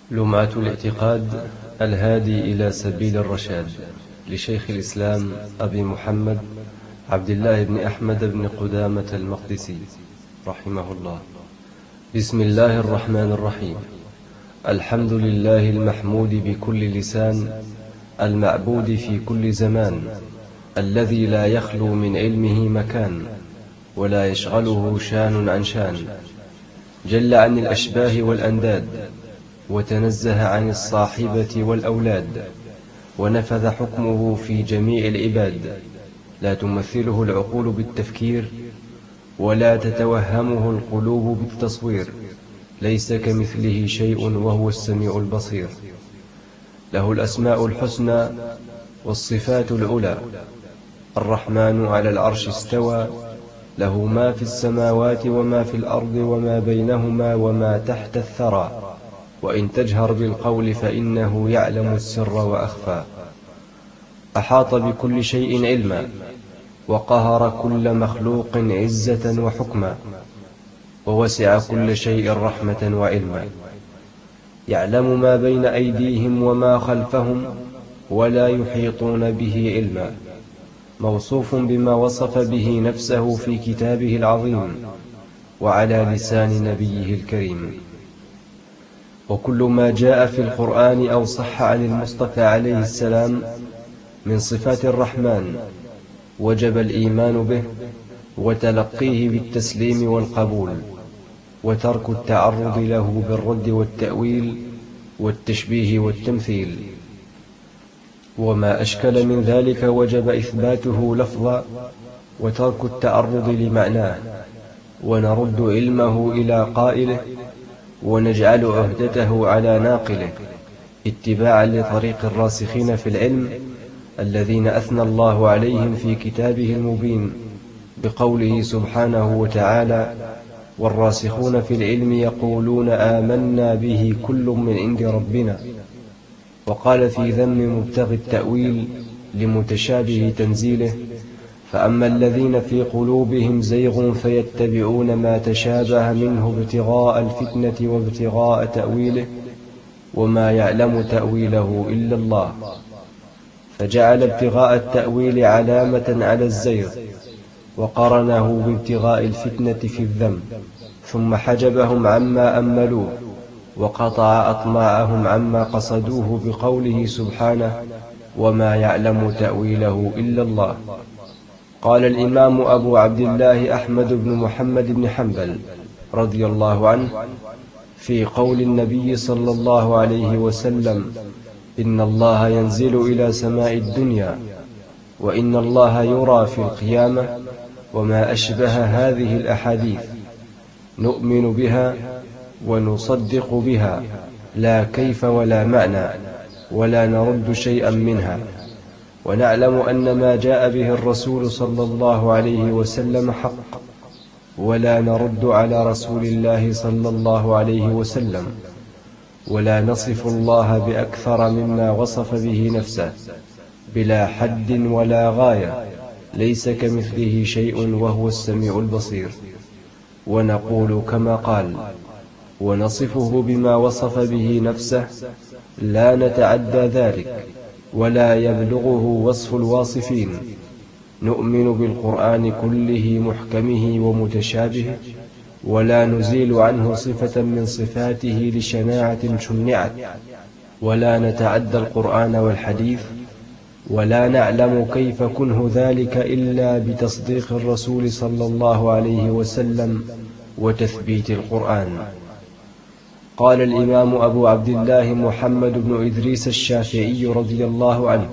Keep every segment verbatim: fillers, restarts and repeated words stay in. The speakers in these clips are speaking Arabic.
لمعة الاعتقاد الهادي إلى سبيل الرشاد لشيخ الإسلام أبي محمد عبد الله بن أحمد بن قدامة المقدسي رحمه الله. بسم الله الرحمن الرحيم. الحمد لله المحمود بكل لسان، المعبود في كل زمان، الذي لا يخلو من علمه مكان، ولا يشغله شان عن شان، جل عن الأشباه والأنداد، وتنزه عن الصاحبة والأولاد، ونفذ حكمه في جميع العباد، لا تمثله العقول بالتفكير، ولا تتوهمه القلوب بالتصوير، ليس كمثله شيء وهو السميع البصير. له الأسماء الحسنى والصفات العلى. الرحمن على العرش استوى، له ما في السماوات وما في الأرض وما بينهما وما تحت الثرى، وإن تجهر بالقول فإنه يعلم السر وأخفى. أحاط بكل شيء علما، وقهر كل مخلوق عزة وحكما، ووسع كل شيء رحمة وعلما. يعلم ما بين أيديهم وما خلفهم، ولا يحيطون به علما. موصوف بما وصف به نفسه في كتابه العظيم وعلى لسان نبيه الكريم. وكل ما جاء في القرآن أو صح عن المصطفى عليه السلام من صفات الرحمن وجب الإيمان به وتلقيه بالتسليم والقبول، وترك التعرض له بالرد والتأويل والتشبيه والتمثيل. وما أشكل من ذلك وجب إثباته لفظا وترك التعرض لمعناه، ونرد علمه إلى قائله، ونجعل عهدته على ناقله، اتباعا لطريق الراسخين في العلم الذين أثنى الله عليهم في كتابه المبين بقوله سبحانه وتعالى: والراسخون في العلم يقولون آمنا به كل من عند ربنا. وقال في ذم مبتغي التأويل لمتشابه تنزيله: فأما الذين في قلوبهم زيغ فيتبعون ما تشابه منه ابتغاء الفتنة وابتغاء تأويله وما يعلم تأويله إلا الله. فجعل ابتغاء التأويل علامة على الزيغ، وقرنه بابتغاء الفتنة في الذم، ثم حجبهم عما أملوه، وقطع أطماعهم عما قصدوه بقوله سبحانه: وما يعلم تأويله إلا الله. قال الإمام أبو عبد الله أحمد بن محمد بن حنبل رضي الله عنه في قول النبي صلى الله عليه وسلم: إن الله ينزل إلى سماء الدنيا، وإن الله يرى في القيامة، وما أشبه هذه الأحاديث، نؤمن بها ونصدق بها، لا كيف ولا معنى، ولا نرد شيئا منها، ونعلم أن ما جاء به الرسول صلى الله عليه وسلم حق، ولا نرد على رسول الله صلى الله عليه وسلم، ولا نصف الله بأكثر مما وصف به نفسه، بلا حد ولا غاية، ليس كمثله شيء وهو السميع البصير. ونقول كما قال: ونصفه بما وصف به نفسه، لا نتعدى ذلك، ولا يبلغه وصف الواصفين. نؤمن بالقرآن كله محكمه ومتشابهه، ولا نزيل عنه صفة من صفاته لشناعة شنعت، ولا نتعدى القرآن والحديث، ولا نعلم كيف كنه ذلك إلا بتصديق الرسول صلى الله عليه وسلم وتثبيت القرآن. قال الإمام أبو عبد الله محمد بن إدريس الشافعي رضي الله عنه: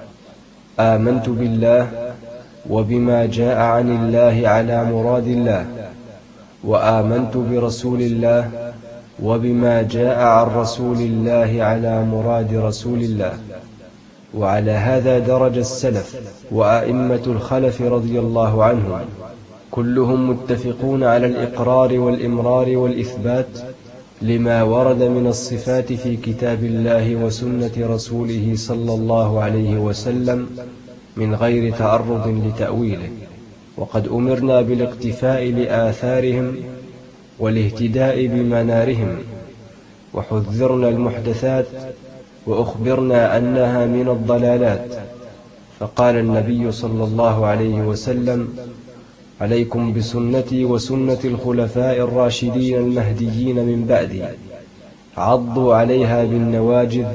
آمنت بالله وبما جاء عن الله على مراد الله، وآمنت برسول الله وبما جاء عن رسول الله على مراد رسول الله. وعلى هذا درج السلف وأئمة الخلف رضي الله عنهم، كلهم متفقون على الإقرار والإمرار والإثبات لما ورد من الصفات في كتاب الله وسنة رسوله صلى الله عليه وسلم من غير تعرض لتأويله. وقد أمرنا بالاقتفاء لآثارهم والاهتداء بمنارهم، وحذرنا المحدثات وأخبرنا أنها من الضلالات. فقال النبي صلى الله عليه وسلم: عليكم بسنتي وسنة الخلفاء الراشدين المهديين من بعدي، عضوا عليها بالنواجذ،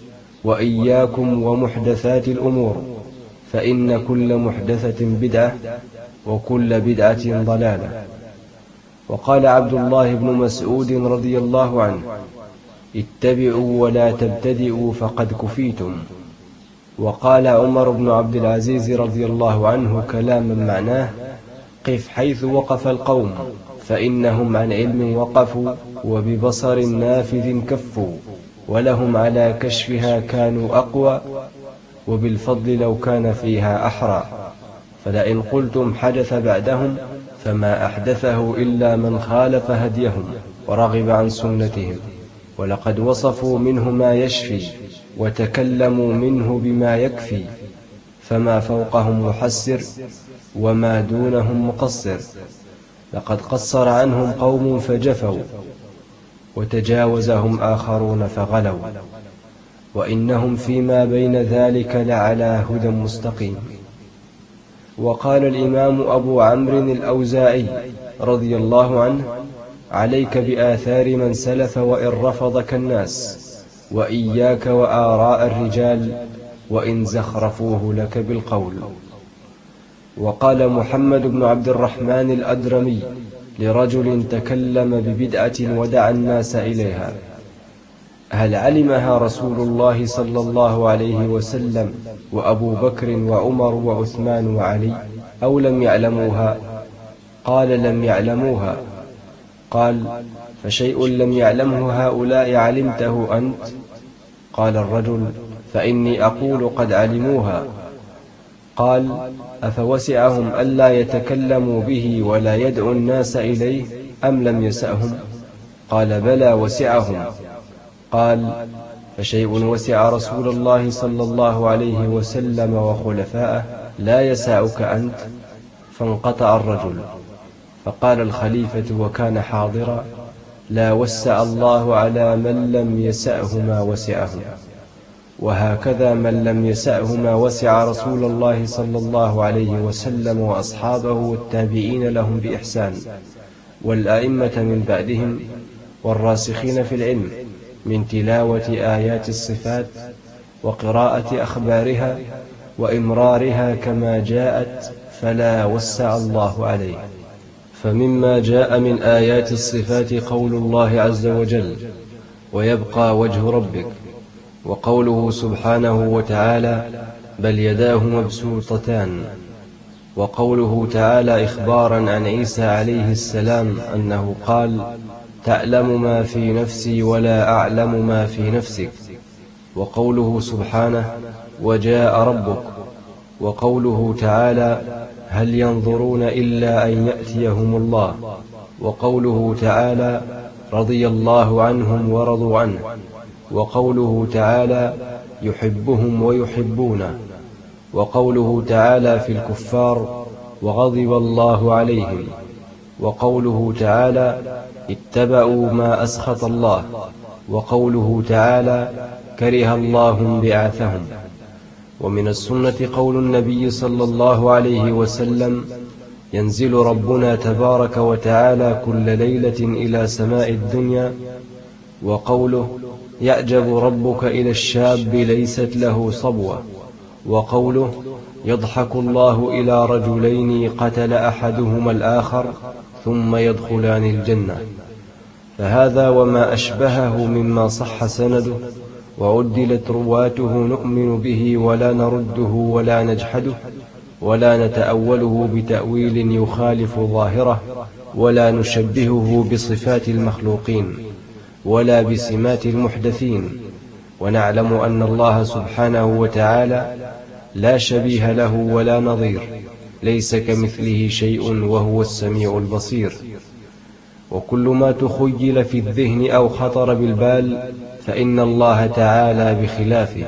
وإياكم ومحدثات الأمور، فإن كل محدثة بدعة، وكل بدعة ضلالة. وقال عبد الله بن مسعود رضي الله عنه: اتبعوا ولا تبتدئوا فقد كفيتم. وقال عمر بن عبد العزيز رضي الله عنه كلاما معناه: قف حيث وقف القوم، فإنهم عن علم وقفوا، وببصر نافذ كفوا، ولهم على كشفها كانوا أقوى، وبالفضل لو كان فيها أحرى. فلئن قلتم حدث بعدهم فما أحدثه إلا من خالف هديهم ورغب عن سنتهم، ولقد وصفوا منه ما يشفي، وتكلموا منه بما يكفي، فما فوقهم محسر وما دونهم مقصر. لقد قصر عنهم قوم فجفوا، وتجاوزهم آخرون فغلوا، وإنهم فيما بين ذلك لعلى هدى مستقيم. وقال الإمام أبو عمرو الأوزاعي رضي الله عنه: عليك بآثار من سلف وإن رفضك الناس، وإياك وآراء الرجال وإن زخرفوه لك بالقول. وقال محمد بن عبد الرحمن الأدرمي لرجل تكلم ببدعة ودعا الناس إليها: هل علمها رسول الله صلى الله عليه وسلم وأبو بكر وعمر وعثمان وعلي، أو لم يعلموها؟ قال: لم يعلموها. قال: فشيء لم يعلمه هؤلاء علمته أنت؟ قال الرجل: فإني أقول قد علموها. قال: أفوسعهم ألا يتكلموا به ولا يدعوا الناس إليه، أم لم يسأهم؟ قال: بلى وسعهم. قال: فشيء وسع رسول الله صلى الله عليه وسلم وخلفاءه لا يسعك أنت؟ فانقطع الرجل. فقال الخليفة وكان حاضرا: لا وسع الله على من لم يسعه ما وسعه. وهكذا من لم يسعه ما وسع رسول الله صلى الله عليه وسلم وأصحابه والتابعين لهم بإحسان، والأئمة من بعدهم، والراسخين في العلم، من تلاوة آيات الصفات وقراءة أخبارها وإمرارها كما جاءت، فلا وسع الله عليه. فمما جاء من آيات الصفات قول الله عز وجل: ويبقى وجه ربك، وقوله سبحانه وتعالى: بل يداه مبسوطتان، وقوله تعالى إخبارا عن عيسى عليه السلام أنه قال: تعلم ما في نفسي ولا أعلم ما في نفسك، وقوله سبحانه: وجاء ربك، وقوله تعالى: هل ينظرون إلا أن يأتيهم الله، وقوله تعالى: رضي الله عنهم ورضوا عنه، وقوله تعالى: يحبهم ويحبونه، وقوله تعالى في الكفار: وغضب الله عليهم، وقوله تعالى: اتبعوا ما أسخط الله، وقوله تعالى: كره الله بعثهم. ومن السنة قول النبي صلى الله عليه وسلم: ينزل ربنا تبارك وتعالى كل ليلة إلى سماء الدنيا، وقوله: يعجب ربك إلى الشاب ليست له صبوة، وقوله: يضحك الله إلى رجلين قتل أحدهما الآخر ثم يدخلان الجنة. فهذا وما أشبهه مما صح سنده وعدلت رواته نؤمن به ولا نرده ولا نجحده ولا نتأوله بتأويل يخالف ظاهره، ولا نشبهه بصفات المخلوقين ولا بسمات المحدثين، ونعلم أن الله سبحانه وتعالى لا شبيه له ولا نظير، ليس كمثله شيء وهو السميع البصير. وكل ما تخيل في الذهن أو خطر بالبال فإن الله تعالى بخلافه.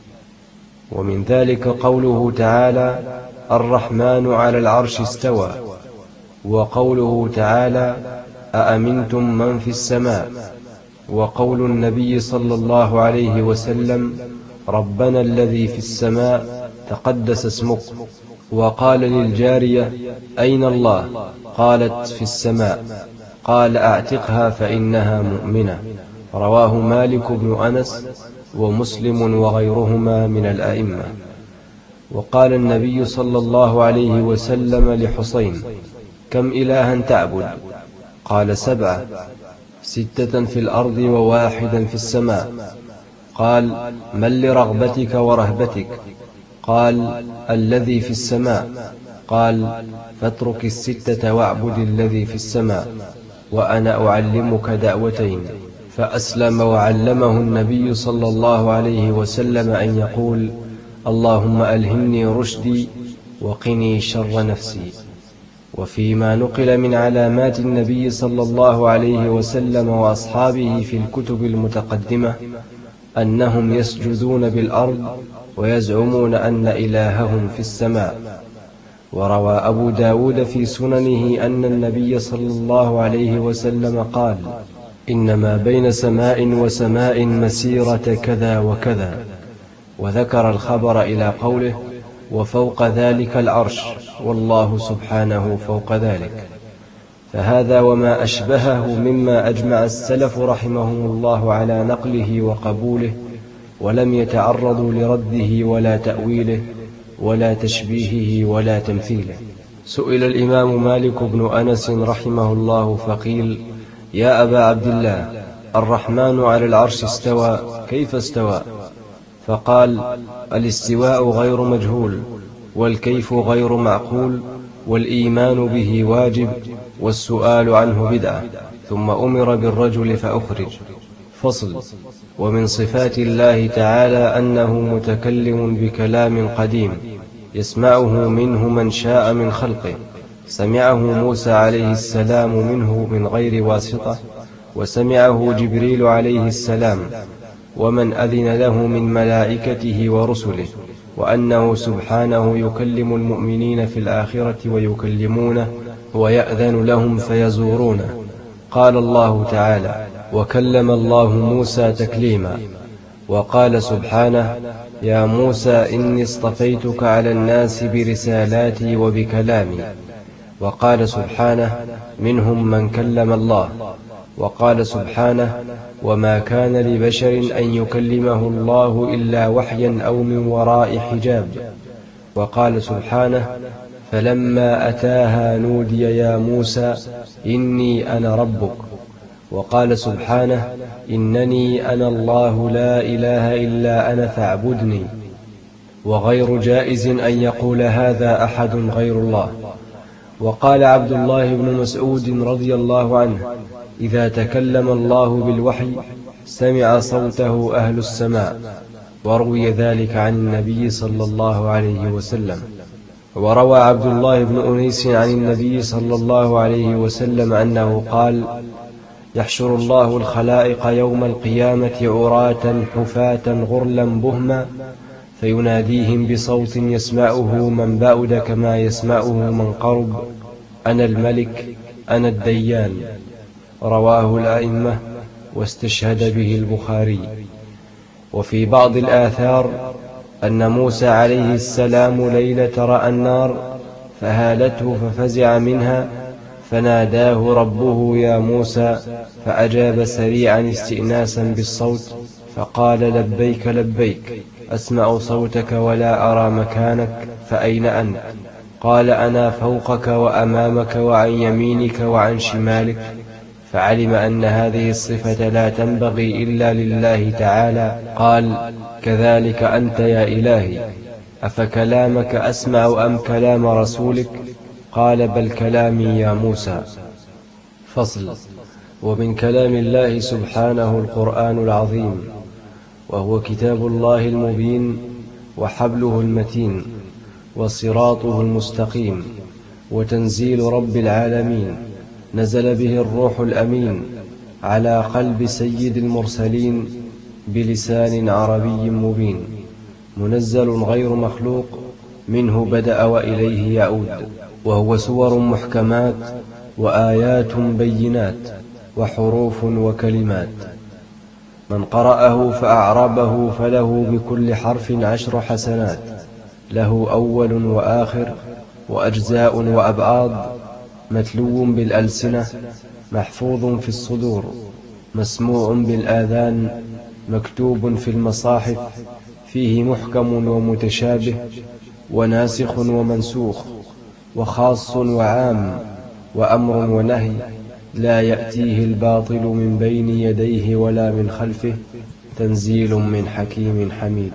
ومن ذلك قوله تعالى: الرحمن على العرش استوى، وقوله تعالى: أأمنتم من في السماء، وقول النبي صلى الله عليه وسلم: ربنا الذي في السماء تقدس اسمك. وقال للجارية: أين الله؟ قالت: في السماء. قال: أعتقها فإنها مؤمنة. رواه مالك بن أنس ومسلم وغيرهما من الأئمة. وقال النبي صلى الله عليه وسلم لحسين: كم إلها تعبد؟ قال: سبعة، ستة في الأرض وواحدا في السماء. قال: من لرغبتك ورهبتك؟ قال: الذي في السماء. قال: فاترك الستة واعبد الذي في السماء. وأنا أعلمك دعوتين. فأسلم وعلمه النبي صلى الله عليه وسلم أن يقول: اللهم ألهمني رشدي وقني شر نفسي. وفيما نقل من علامات النبي صلى الله عليه وسلم وأصحابه في الكتب المتقدمة أنهم يسجدون بالأرض ويزعمون أن إلههم في السماء. وروى أبو داود في سننه أن النبي صلى الله عليه وسلم قال: إنما بين سماء وسماء مسيرة كذا وكذا، وذكر الخبر إلى قوله: وفوق ذلك العرش، والله سبحانه فوق ذلك. فهذا وما أشبهه مما أجمع السلف رحمهم الله على نقله وقبوله، ولم يتعرضوا لرده ولا تأويله ولا تشبيهه ولا تمثيله. سئل الإمام مالك بن أنس رحمه الله فقيل: يا أبا عبد الله، الرحمن على العرش استوى، كيف استوى؟ فقال: الاستواء غير مجهول، والكيف غير معقول، والإيمان به واجب، والسؤال عنه بدعة. ثم أمر بالرجل فأخرج. فصل. ومن صفات الله تعالى أنه متكلم بكلام قديم يسمعه منه من شاء من خلقه. سمعه موسى عليه السلام منه من غير واسطة، وسمعه جبريل عليه السلام ومن أذن له من ملائكته ورسله، وأنه سبحانه يكلم المؤمنين في الآخرة ويكلمونه ويأذن لهم فيزورونه. قال الله تعالى: وكلم الله موسى تكليما. وقال سبحانه: يا موسى إني اصطفيتك على الناس برسالاتي وبكلامي. وقال سبحانه: منهم من كلم الله. وقال سبحانه: وما كان لبشر أن يكلمه الله إلا وحيا أو من وراء حجاب. وقال سبحانه: فلما أتاها نودي يا موسى إني أنا ربك. وقال سبحانه: إنني أنا الله لا إله إلا أنا فاعبدني. وغير جائز أن يقول هذا أحد غير الله. وقال عبد الله بن مسعود رضي الله عنه: إذا تكلم الله بالوحي سمع صوته أهل السماء. وروي ذلك عن النبي صلى الله عليه وسلم. وروى عبد الله بن أنيس عن النبي صلى الله عليه وسلم أنه قال: يحشر الله الخلائق يوم القيامة عراة حفاة غرلا بهما، فيناديهم بصوت يسمعه من بعد كما يسمعه من قرب: أنا الملك، أنا الديان. رواه الأئمة، واستشهد به البخاري. وفي بعض الآثار أن موسى عليه السلام ليلة رأى النار فهالته ففزع منها، فناداه ربه: يا موسى، فأجاب سريعا استئناسا بالصوت فقال: لبيك لبيك، أسمع صوتك ولا أرى مكانك، فأين أنت؟ قال: أنا فوقك وأمامك وعن يمينك وعن شمالك. فعلم أن هذه الصفة لا تنبغي إلا لله تعالى. قال: كذلك أنت يا إلهي، أفكلامك أسمع أم كلام رسولك؟ قال: بل كلامي يا موسى. فصل. ومن كلام الله سبحانه القرآن العظيم، وهو كتاب الله المبين، وحبله المتين، وصراطه المستقيم، وتنزيل رب العالمين، نزل به الروح الأمين على قلب سيد المرسلين بلسان عربي مبين، منزل غير مخلوق، منه بدأ وإليه يعود. وهو سور محكمات، وآيات بينات، وحروف وكلمات. من قرأه فأعربه فله بكل حرف عشر حسنات، له أول وآخر وأجزاء وأبعاض، متلو بالألسنة، محفوظ في الصدور، مسموع بالآذان، مكتوب في المصاحف، فيه محكم ومتشابه، وناسخ ومنسوخ، وخاص وعام، وأمر ونهي، لا يأتيه الباطل من بين يديه ولا من خلفه، تنزيل من حكيم حميد.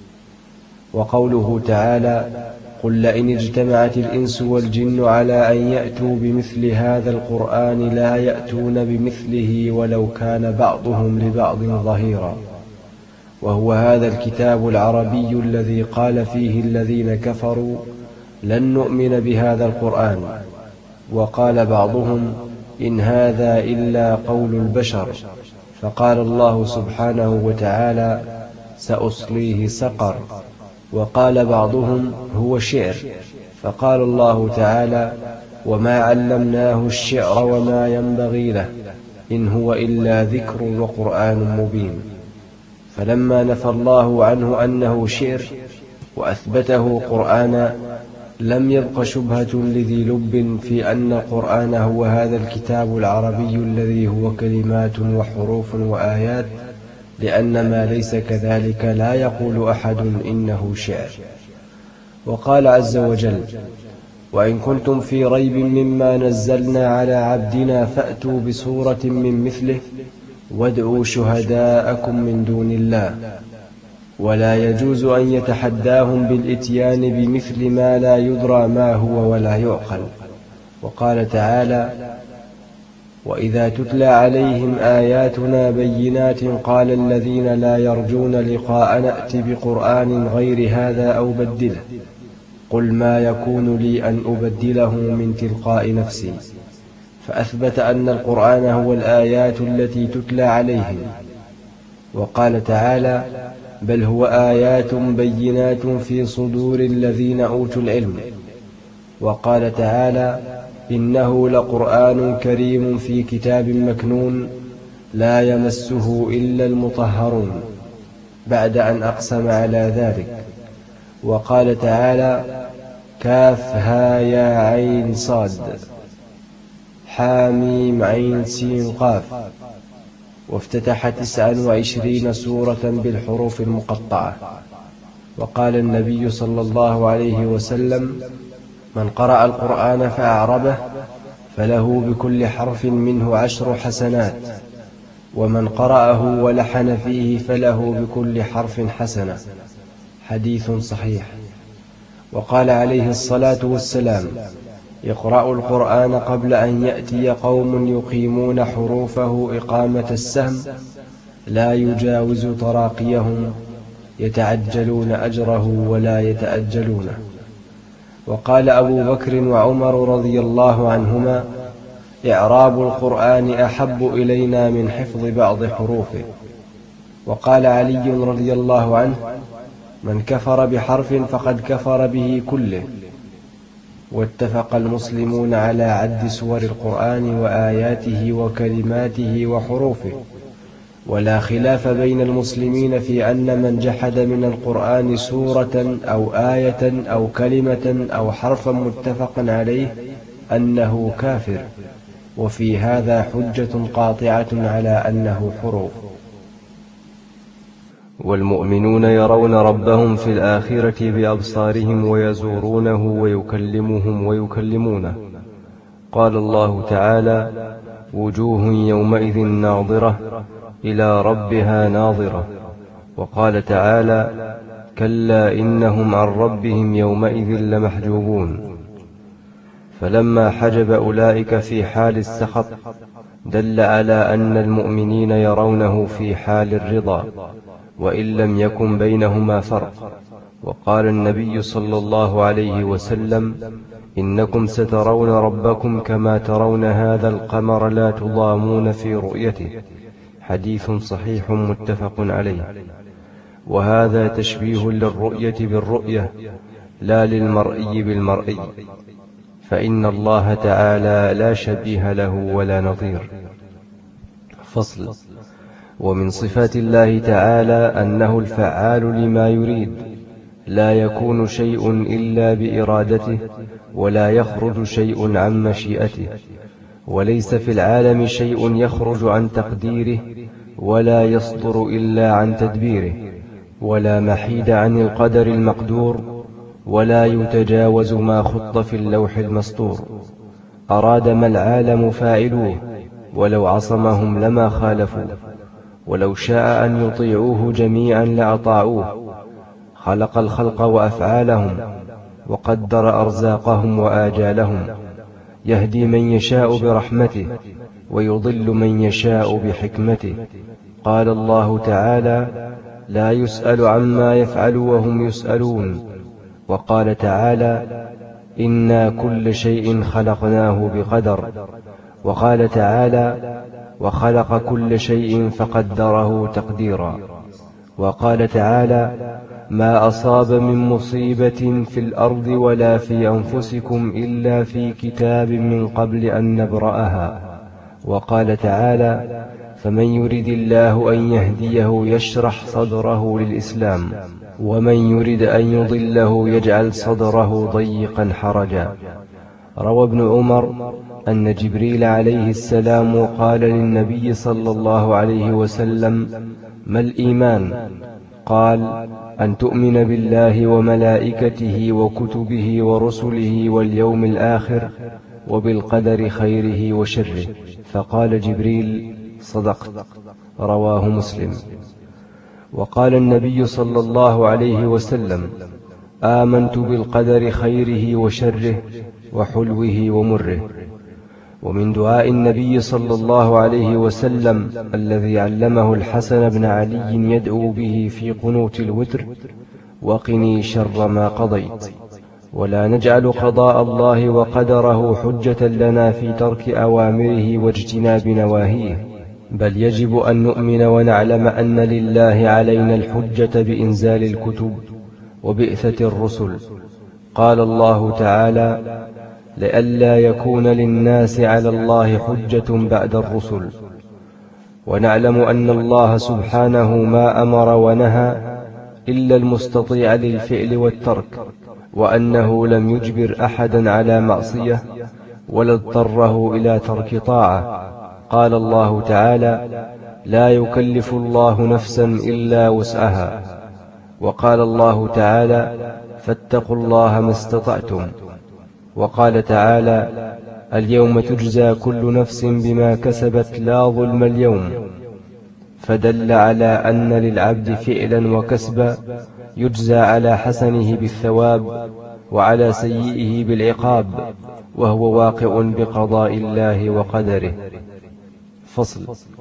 وقوله تعالى: قل لئن اجتمعت الإنس والجن على أن يأتوا بمثل هذا القرآن لا يأتون بمثله ولو كان بعضهم لبعض ظهيرا. وهو هذا الكتاب العربي الذي قال فيه الذين كفروا: لن نؤمن بهذا القرآن. وقال بعضهم: إن هذا إلا قول البشر. فقال الله سبحانه وتعالى: سأصليه سقر. وقال بعضهم: هو شعر. فقال الله تعالى: وما علمناه الشعر وما ينبغي له، إن هو إلا ذكر وقرآن مبين. فلما نفى الله عنه أنه شعر وأثبته قرآنا، لم يبق شبهة لذي لب في أن القرآن هو هذا الكتاب العربي الذي هو كلمات وحروف وآيات، لأن ما ليس كذلك لا يقول أحد إنه شعر. وقال عز وجل: وإن كنتم في ريب مما نزلنا على عبدنا فأتوا بسورة من مثله وادعوا شهداءكم من دون الله. ولا يجوز أن يتحداهم بالإتيان بمثل ما لا يدرى ما هو ولا يعقل. وقال تعالى: وإذا تتلى عليهم آياتنا بينات قال الذين لا يرجون لقاء نأت بقرآن غير هذا أو بدله، قل ما يكون لي أن أبدله من تلقاء نفسي. فأثبت أن القرآن هو الآيات التي تتلى عليهم. وقال تعالى: بل هو آيات بينات في صدور الذين أوتوا العلم. وقال تعالى: إنه لقرآن كريم في كتاب مكنون لا يمسه إلا المطهرون، بعد أن أقسم على ذلك. وقال تعالى: كافها يا عين صاد حاميم عين سين قاف. وافتتح تسعا وعشرين سورة بالحروف المقطعة. وقال النبي صلى الله عليه وسلم: من قرأ القرآن فأعربه فله بكل حرف منه عشر حسنات، ومن قرأه ولحن فيه فله بكل حرف حسنة. حديث صحيح. وقال عليه الصلاة والسلام: اقرأوا القرآن قبل أن يأتي قوم يقيمون حروفه إقامة السهم لا يجاوز تراقيهم، يتعجلون أجره ولا يتأجلونه. وقال أبو بكر وعمر رضي الله عنهما: إعراب القرآن أحب إلينا من حفظ بعض حروفه. وقال علي رضي الله عنه: من كفر بحرف فقد كفر به كله. واتفق المسلمون على عد سور القرآن وآياته وكلماته وحروفه، ولا خلاف بين المسلمين في أن من جحد من القرآن سورة أو آية أو كلمة أو حرفا متفقا عليه أنه كافر، وفي هذا حجة قاطعة على أنه حروف. والمؤمنون يرون ربهم في الآخرة بأبصارهم ويزورونه ويكلمهم ويكلمونه. قال الله تعالى: وجوه يومئذ ناظرة إلى ربها ناظرة. وقال تعالى: كلا إنهم عن ربهم يومئذ لمحجوبون. فلما حجب أولئك في حال السخط دل على أن المؤمنين يرونه في حال الرضا، وإن لم يكن بينهما فرق. وقال النبي صلى الله عليه وسلم: إنكم سترون ربكم كما ترون هذا القمر لا تضامون في رؤيته. حديث صحيح متفق عليه. وهذا تشبيه للرؤية بالرؤية لا للمرئي بالمرئي، فإن الله تعالى لا شبيه له ولا نظير. فصل. ومن صفات الله تعالى أنه الفعال لما يريد، لا يكون شيء إلا بإرادته، ولا يخرج شيء عن مشيئته، وليس في العالم شيء يخرج عن تقديره، ولا يصدر إلا عن تدبيره، ولا محيد عن القدر المقدور، ولا يتجاوز ما خط في اللوح المسطور. أراد ما العالم فاعلوه، ولو عصمهم لما خالفوا، ولو شاء أن يطيعوه جميعا لأطاعوه. خلق الخلق وأفعالهم، وقدر أرزاقهم وآجالهم، يهدي من يشاء برحمته، ويضل من يشاء بحكمته. قال الله تعالى: لا يسأل عما يفعل وهم يسألون. وقال تعالى: إنا كل شيء خلقناه بقدر. وقال تعالى: وخلق كل شيء فقدره تقديرا. وقال تعالى: ما أصاب من مصيبة في الأرض ولا في أنفسكم إلا في كتاب من قبل أن نبرأها. وقال تعالى: فمن يرد الله أن يهديه يشرح صدره للإسلام، ومن يرد أن يضله يجعل صدره ضيقا حرجا. روى ابن عمر أن جبريل عليه السلام قال للنبي صلى الله عليه وسلم: ما الإيمان؟ قال: أن تؤمن بالله وملائكته وكتبه ورسله واليوم الآخر وبالقدر خيره وشره. فقال جبريل: صدقت. رواه مسلم. وقال النبي صلى الله عليه وسلم: آمنت بالقدر خيره وشره وحلوه ومره. ومن دعاء النبي صلى الله عليه وسلم الذي علمه الحسن بن علي يدعو به في قنوت الوتر: وقني شر ما قضيت. ولا نجعل قضاء الله وقدره حجة لنا في ترك أوامره واجتناب نواهيه، بل يجب أن نؤمن ونعلم أن لله علينا الحجة بإنزال الكتب وبعثة الرسل. قال الله تعالى: لئلا يكون للناس على الله حجة بعد الرسل. ونعلم أن الله سبحانه ما أمر ونهى إلا المستطيع للفعل والترك، وأنه لم يجبر أحدا على معصية ولا اضطره إلى ترك طاعة. قال الله تعالى: لا يكلف الله نفسا إلا وسعها. وقال الله تعالى: فاتقوا الله ما استطعتم. وقال تعالى: اليوم تجزى كل نفس بما كسبت لا ظلم اليوم. فدل على أن للعبد فعلا وكسبا يجزى على حسنه بالثواب وعلى سيئه بالعقاب، وهو واقع بقضاء الله وقدره. فصل.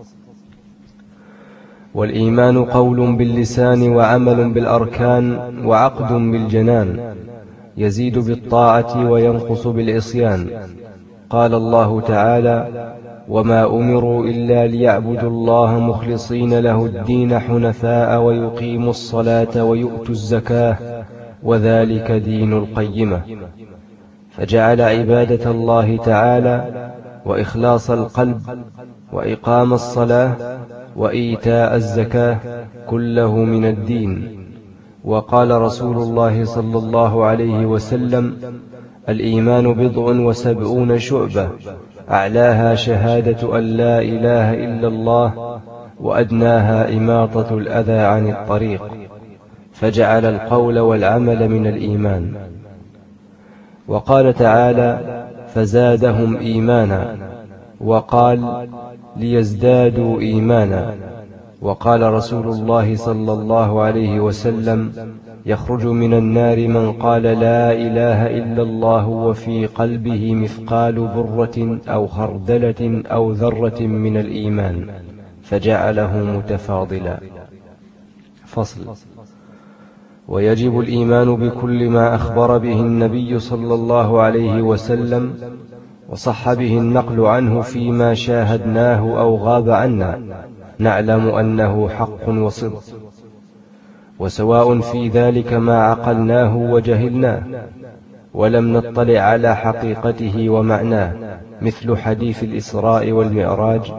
والإيمان قول باللسان وعمل بالأركان وعقد بالجنان، يزيد بالطاعة وينقص بالعصيان. قال الله تعالى: وما أمروا إلا ليعبدوا الله مخلصين له الدين حنفاء ويقيموا الصلاة ويؤتوا الزكاة وذلك دين القيمة. فجعل عبادة الله تعالى وإخلاص القلب وإقام الصلاة وإيتاء الزكاة كله من الدين. وقال رسول الله صلى الله عليه وسلم: الإيمان بضع وسبعون شعبة، أعلاها شهادة أن لا إله إلا الله، وأدناها إماطة الأذى عن الطريق. فجعل القول والعمل من الإيمان. وقال تعالى: فزادهم إيمانا. وقال: ليزدادوا إيمانا. وقال رسول الله صلى الله عليه وسلم: يخرج من النار من قال لا إله إلا الله وفي قلبه مثقال ذرة أو خردلة أو ذرة من الإيمان، فجعله متفاضلا. فصل. ويجب الإيمان بكل ما أخبر به النبي صلى الله عليه وسلم وصح به النقل عنه فيما شاهدناه أو غاب عنا، نعلم أنه حق وصدق، وسواء في ذلك ما عقلناه وجهلناه ولم نطلع على حقيقته ومعناه، مثل حديث الإسراء والمعراج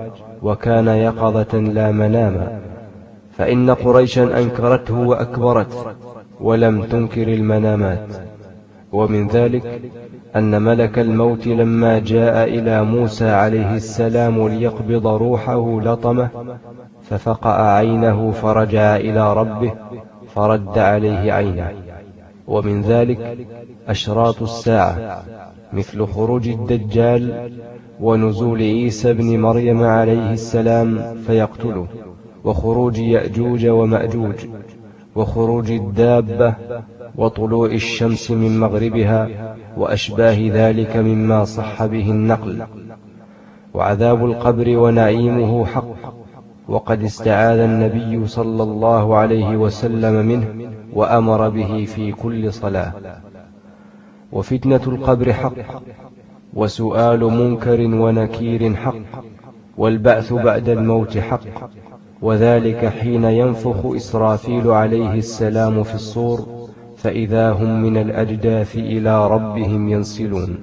وكان يقظة لا مناما، فإن قريشا أنكرته وأكبرت ولم تنكر المنامات. ومن ذلك أن ملك الموت لما جاء إلى موسى عليه السلام ليقبض روحه لطمه ففقأ عينه فرجع إلى ربه فرد عليه عينه. ومن ذلك أشراط الساعة مثل خروج الدجال ونزول عيسى بن مريم عليه السلام فيقتله، وخروج يأجوج ومأجوج، وخروج الدابة، وطلوع الشمس من مغربها، وأشباه ذلك مما صح به النقل. وعذاب القبر ونعيمه حق، وقد استعاذ النبي صلى الله عليه وسلم منه وأمر به في كل صلاة. وفتنة القبر حق، وسؤال منكر ونكير حق، والبعث بعد الموت حق، وذلك حين ينفخ إسرافيل عليه السلام في الصور فإذا هم من الأجداث إلى ربهم ينسلون.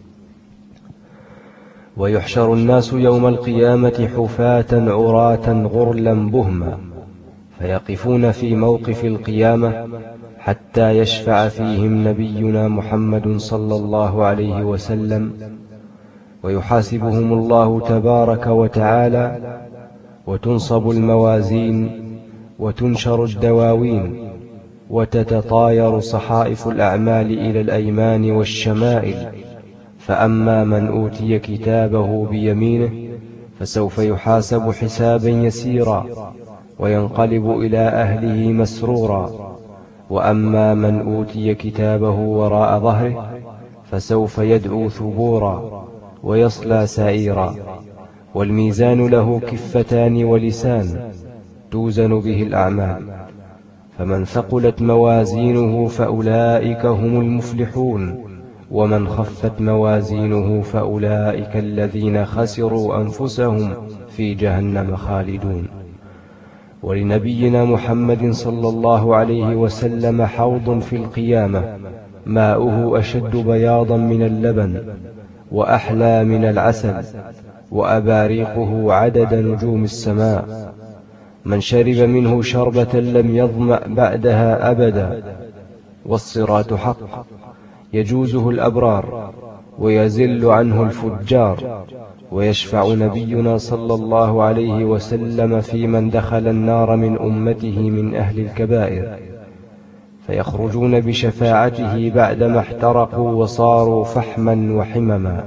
ويحشر الناس يوم القيامة حفاة عراة غرلا بهما، فيقفون في موقف القيامة حتى يشفع فيهم نبينا محمد صلى الله عليه وسلم، ويحاسبهم الله تبارك وتعالى، وتنصب الموازين، وتنشر الدواوين، وتتطاير صحائف الأعمال إلى الأيمان والشمائل. فأما من أوتي كتابه بيمينه فسوف يحاسب حسابا يسيرا وينقلب إلى أهله مسرورا، وأما من أوتي كتابه وراء ظهره فسوف يدعو ثبورا ويصلى سعيرا. والميزان له كفتان ولسان توزن به الأعمال، فمن ثقلت موازينه فأولئك هم المفلحون، ومن خفت موازينه فأولئك الذين خسروا أنفسهم في جهنم خالدون. ولنبينا محمد صلى الله عليه وسلم حوض في القيامة ماؤه أشد بياضا من اللبن وأحلى من العسل، وأباريقه عدد نجوم السماء. من شرب منه شربة لم يظمأ بعدها أبدا. والصراط حق يجوزه الأبرار ويزل عنه الفجار، ويشفع نبينا صلى الله عليه وسلم في من دخل النار من أمته من أهل الكبائر، فيخرجون بشفاعته بعدما احترقوا وصاروا فحما وحمما،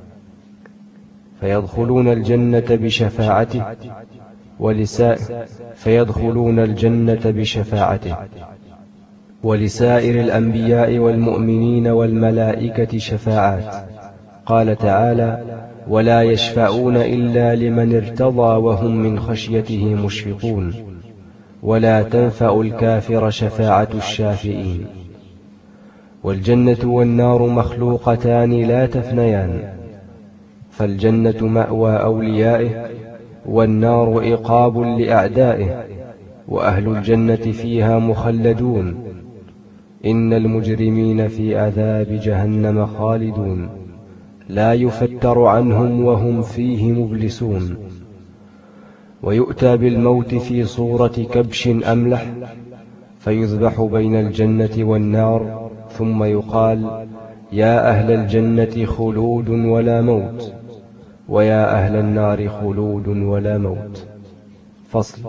فيدخلون الجنة بشفاعته ولسائر فيدخلون الجنة بشفاعته ولسائر الأنبياء والمؤمنين والملائكة شفاعات. قال تعالى: ولا يشفعون إلا لمن ارتضى وهم من خشيته مشفقون. ولا تنفع الكافر شفاعة الشافعين. والجنة والنار مخلوقتان لا تفنيان، فالجنة مأوى أوليائه، والنار عقاب لأعدائه، وأهل الجنة فيها مخلدون. إن المجرمين في عذاب جهنم خالدون، لا يفتر عنهم وهم فيه مبلسون. ويؤتى بالموت في صورة كبش أملح، فيذبح بين الجنة والنار، ثم يقال: يا أهل الجنة خلود ولا موت، ويا أهل النار خلود ولا موت. فصل.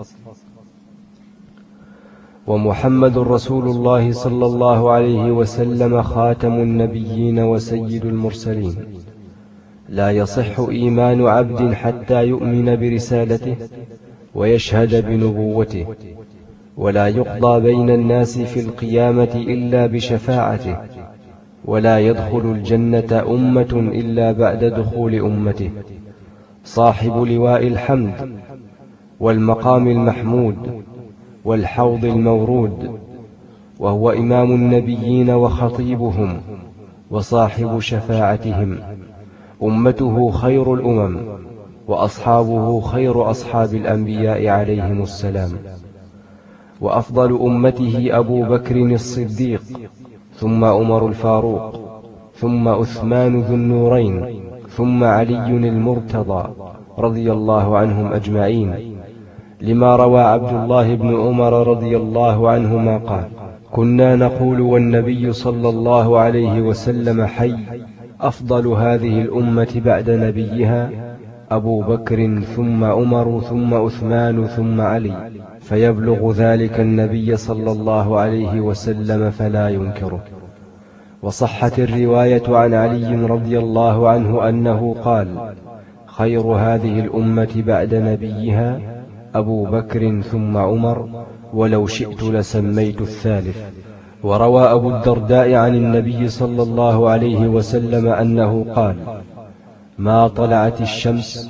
ومحمد رسول الله صلى الله عليه وسلم خاتم النبيين وسيد المرسلين. لا يصح إيمان عبد حتى يؤمن برسالته ويشهد بنبوته، ولا يقضى بين الناس في القيامة إلا بشفاعته، ولا يدخل الجنة أمة إلا بعد دخول أمته. صاحب لواء الحمد والمقام المحمود والحوض المورود، وهو إمام النبيين وخطيبهم وصاحب شفاعتهم. أمته خير الأمم، وأصحابه خير أصحاب الأنبياء عليهم السلام. وأفضل أمته أبو بكر الصديق، ثم عمر الفاروق، ثم عثمان ذو النورين، ثم علي المرتضى، رضي الله عنهم أجمعين، لما روى عبد الله بن عمر رضي الله عنهما قال: كنا نقول والنبي صلى الله عليه وسلم حي: أفضل هذه الأمة بعد نبيها أبو بكر ثم عمر ثم عثمان ثم علي، فيبلغ ذلك النبي صلى الله عليه وسلم فلا ينكره. وصحت الرواية عن علي رضي الله عنه أنه قال: خير هذه الأمة بعد نبيها أبو بكر ثم عمر، ولو شئت لسميت الثالث. وروى أبو الدرداء عن النبي صلى الله عليه وسلم أنه قال: ما طلعت الشمس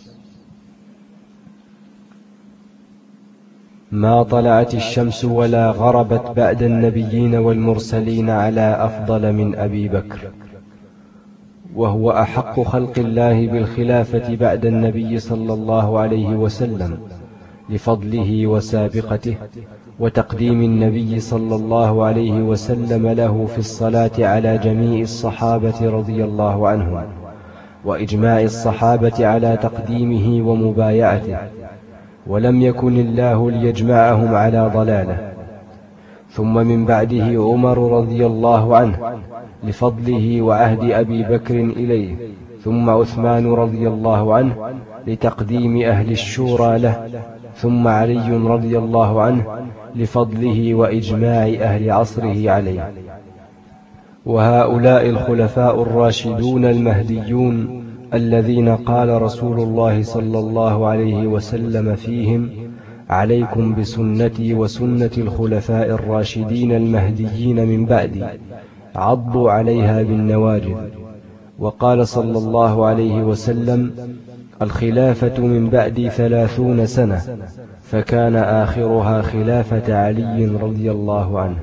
ما طلعت الشمس ولا غربت بعد النبيين والمرسلين على أفضل من أبي بكر، وهو أحق خلق الله بالخلافة بعد النبي صلى الله عليه وسلم لفضله وسابقته، وتقديم النبي صلى الله عليه وسلم له في الصلاة على جميع الصحابة رضي الله عنهم، وإجماع الصحابة على تقديمه ومبايعته، ولم يكن الله ليجمعهم على ضلاله. ثم من بعده عمر رضي الله عنه لفضله وعهد أبي بكر إليه، ثم عثمان رضي الله عنه لتقديم أهل الشورى له، ثم علي رضي الله عنه لفضله وإجماع أهل عصره عليه. وهؤلاء الخلفاء الراشدون المهديون الذين قال رسول الله صلى الله عليه وسلم فيهم: عليكم بسنتي وسنة الخلفاء الراشدين المهديين من بعدي، عضوا عليها بالنواجذ. وقال صلى الله عليه وسلم: الخلافة من بعدي ثلاثون سنة، فكان آخرها خلافة علي رضي الله عنه.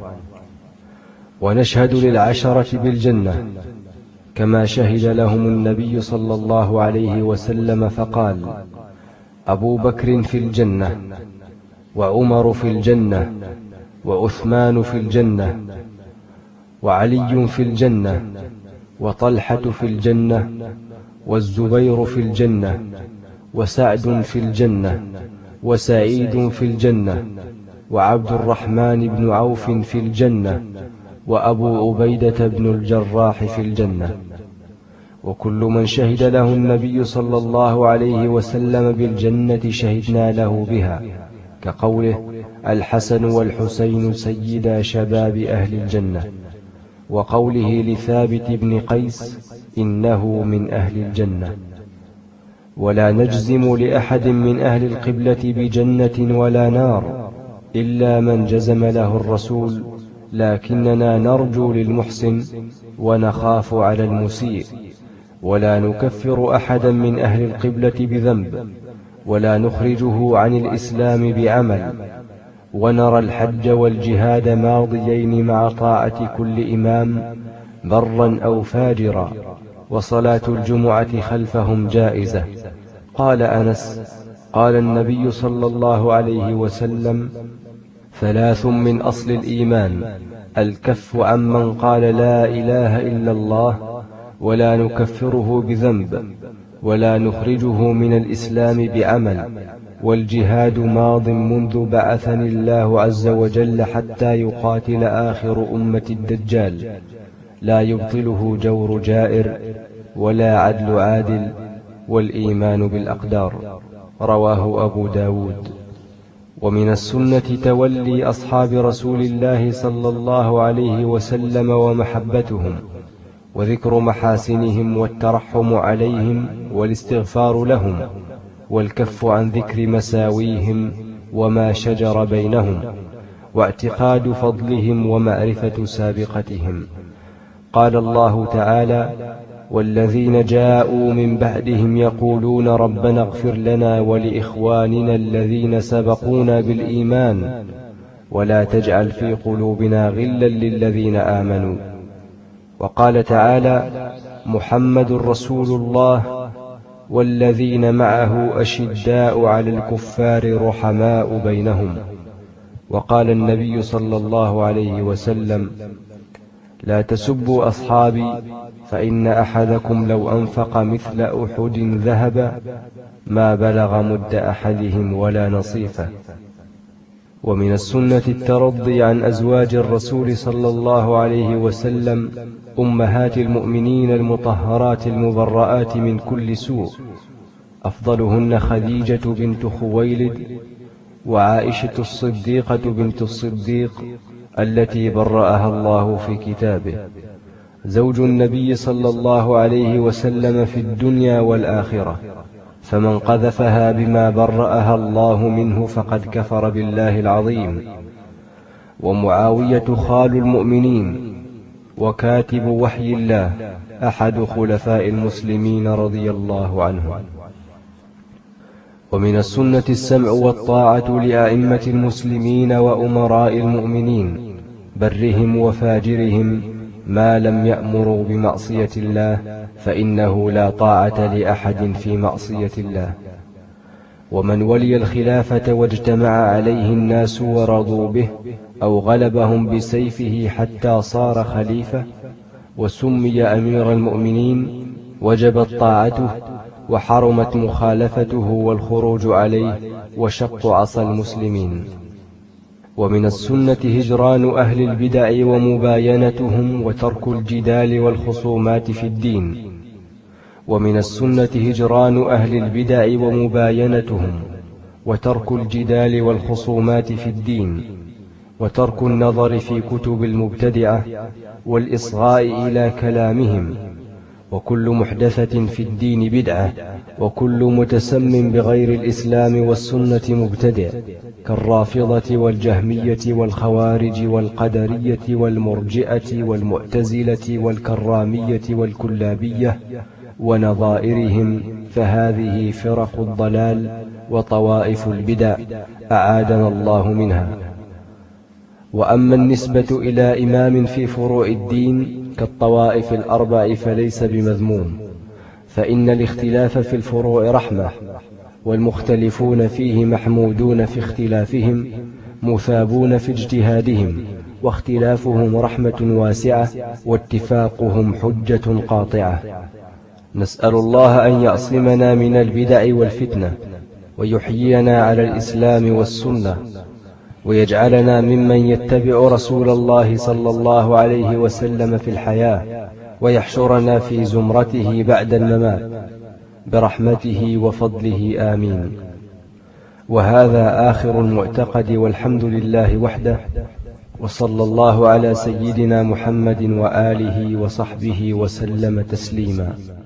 ونشهد للعشرة بالجنة كما شهد لهم النبي صلى الله عليه وسلم فقال: أبو بكر في الجنة، وعمر في الجنة، وعثمان في الجنة، وعلي في الجنة، وطلحة في الجنة، والزبير في الجنة، وسعد في الجنة، وسعيد في الجنة، وعبد الرحمن بن عوف في الجنة، وأبو عبيدة بن الجراح في الجنة. وكل من شهد له النبي صلى الله عليه وسلم بالجنة شهدنا له بها، كقوله: الحسن والحسين سيدا شباب أهل الجنة، وقوله لثابت بن قيس: إنه من أهل الجنة. ولا نجزم لأحد من أهل القبلة بجنة ولا نار إلا من جزم له الرسول، لكننا نرجو للمحسن ونخاف على المسيء. ولا نكفر أحدا من أهل القبلة بذنب، ولا نخرجه عن الإسلام بعمل. ونرى الحج والجهاد ماضيين مع طاعة كل إمام برا أو فاجرا، وصلاة الجمعة خلفهم جائزة. قال أنس: قال النبي صلى الله عليه وسلم: ثلاث من أصل الإيمان: الكف عمن قال لا إله إلا الله ولا نكفره بذنب، ولا نخرجه من الإسلام بعمل، والجهاد ماض منذ بعثني الله عز وجل حتى يقاتل آخر أمة الدجال، لا يبطله جور جائر ولا عدل عادل، والإيمان بالأقدار. رواه أبو داود. ومن السنة تولي أصحاب رسول الله صلى الله عليه وسلم ومحبتهم، وذكر محاسنهم والترحم عليهم والاستغفار لهم، والكف عن ذكر مساويهم وما شجر بينهم، واعتقاد فضلهم ومعرفة سابقتهم. قال الله تعالى: والذين جاءوا من بعدهم يقولون ربنا اغفر لنا ولإخواننا الذين سبقونا بالإيمان ولا تجعل في قلوبنا غلا للذين آمنوا. وقال تعالى: محمد رسول الله والذين معه أشداء على الكفار رحماء بينهم. وقال النبي صلى الله عليه وسلم: لا تسبوا أصحابي، فإن أحدكم لو أنفق مثل أحد ذهبا ما بلغ مد أحدهم ولا نصيفه. ومن السنة الترضي عن أزواج الرسول صلى الله عليه وسلم أمهات المؤمنين المطهرات المبرآت من كل سوء، أفضلهن خديجة بنت خويلد، وعائشة الصديقة بنت الصديق التي برأها الله في كتابه، زوج النبي صلى الله عليه وسلم في الدنيا والآخرة، فمن قذفها بما برأها الله منه فقد كفر بالله العظيم. ومعاوية خال المؤمنين وكاتب وحي الله، أحد خلفاء المسلمين رضي الله عنه. ومن السنة السمع والطاعة لأئمة المسلمين وأمراء المؤمنين برهم وفاجرهم ما لم يأمروا بمعصية الله، فإنه لا طاعة لأحد في معصية الله. ومن ولي الخلافة واجتمع عليه الناس ورضوا به، أو غلبهم بسيفه حتى صار خليفة وسمي أمير المؤمنين، وجبت طاعته وحرمت مخالفته والخروج عليه وشق عصا المسلمين. ومن السنة هجران أهل البدع ومباينتهم وترك الجدال والخصومات في الدين. ومن السنة هجران أهل البدع ومباينتهم وترك الجدال والخصومات في الدين، وترك النظر في كتب المبتدعة والإصغاء إلى كلامهم. وكل محدثة في الدين بدعة، وكل متسم بغير الإسلام والسنة مبتدع، كالرافضة والجهمية والخوارج والقدرية والمرجئة والمعتزلة والكرامية والكلابية ونظائرهم، فهذه فرق الضلال وطوائف البدع، أعاذنا الله منها. وأما النسبة إلى إمام في فروع الدين كالطوائف الأربع فليس بمذموم، فإن الاختلاف في الفروع رحمة، والمختلفون فيه محمودون في اختلافهم مثابون في اجتهادهم، واختلافهم رحمة واسعة، واتفاقهم حجة قاطعة. نسأل الله أن يعصمنا من البدع والفتنة، ويحيينا على الإسلام والسنة، ويجعلنا ممن يتبع رسول الله صلى الله عليه وسلم في الحياة، ويحشرنا في زمرته بعد الممات برحمته وفضله، آمين. وهذا آخر المعتقد، والحمد لله وحده، وصلى الله على سيدنا محمد وآله وصحبه وسلم تسليما.